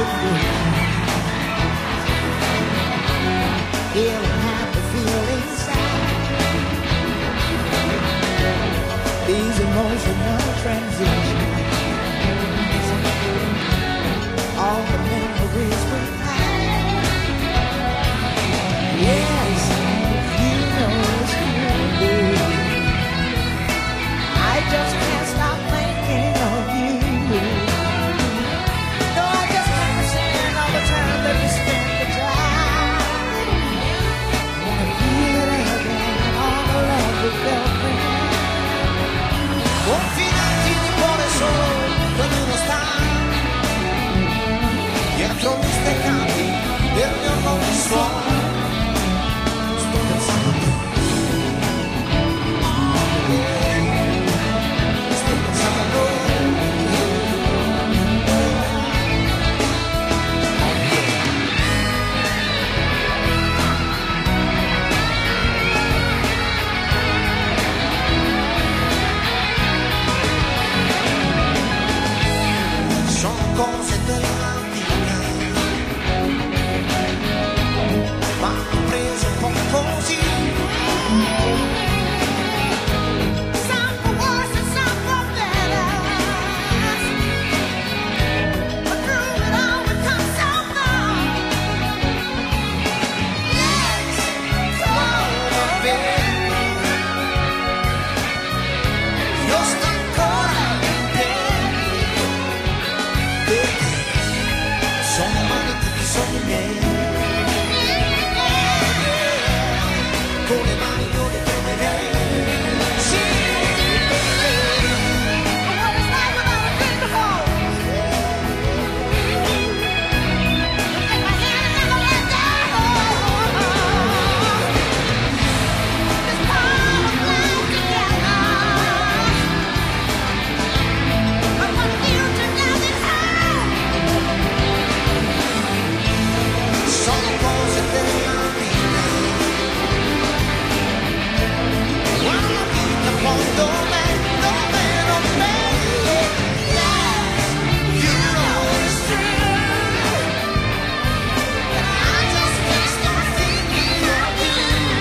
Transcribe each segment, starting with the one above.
He'll have to feel inside these emotional transitions. All the memories we had. Yes, you know it's true. I just can't stop thinking of you. No, I just can't stand all the time that we spend the time. Wanna feel it again, all the love we felt then. Confinati di cuore solo per uno sta. Dietro gli steccati del mio nome suono. Sto pensando a te. Sto pensando a noi. Sono cose dell'antica, ma ho preso un po' così. Some for worse and some for better, but through it all we've come so far. Let's go bene. Io sto ancora in piedi, perché sono umani tutti i sogni miei. Con le mani io li prenderei. Sì. What is life without a friend to hold? Take my hand and never let go. This part of life together. But what future does it hold? Sono cose della vita. Quando la vita poi dov'è, dov'è, dov'è? Yes, you know it's true. I just can't stop thinking of you.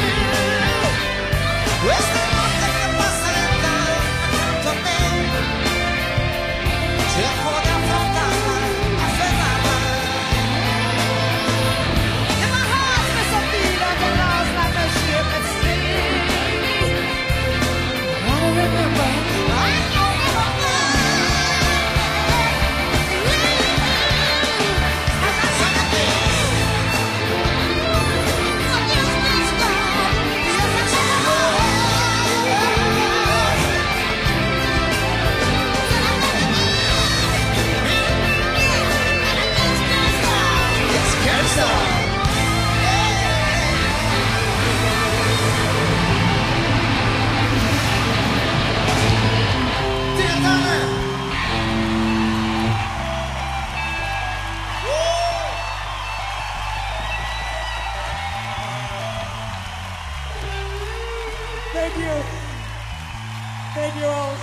Questa notte che passa lentamente a me, cerco di affrontarla, afferrarla. And my heart's missing beat of the lost like a ship at sea. I remember, I know remember. As I said to me, I just can't stop. Yes, I said to Yes, can't stop. Thank you. Thank you all.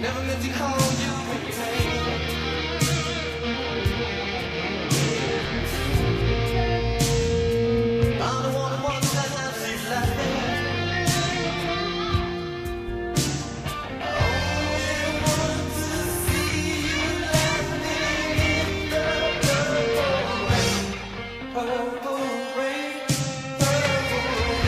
Never meant to call you when you came. I'm the one who wants that time she's laughing. I only want to see you laughing in the purple rain, purple rain.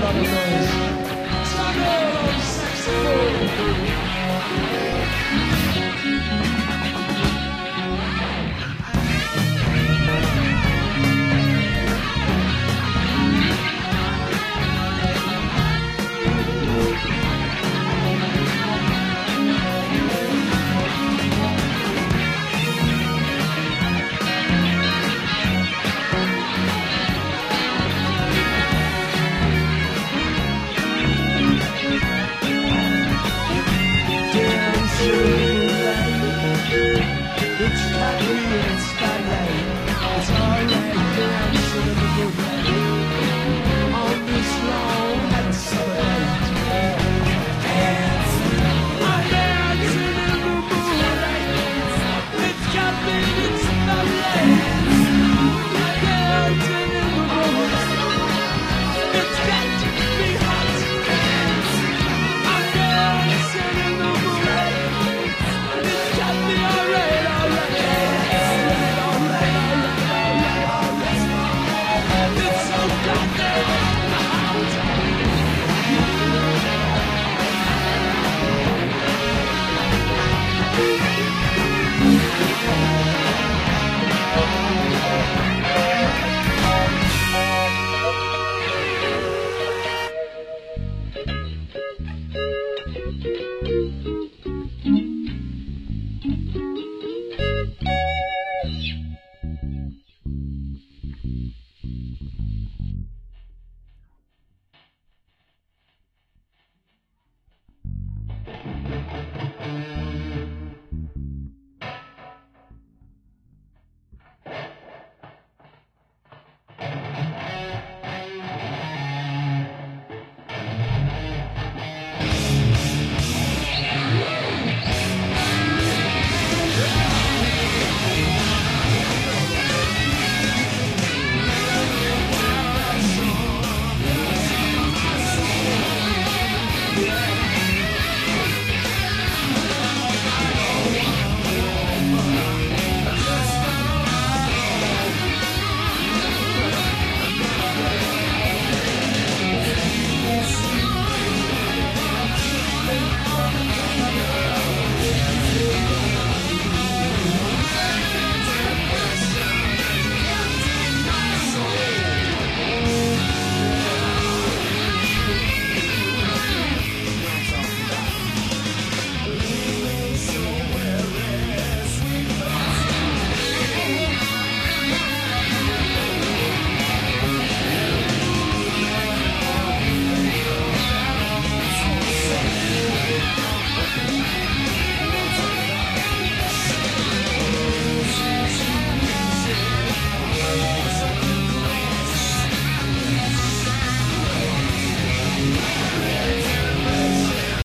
lot of noise. Tango on saxophone. It's happy and it's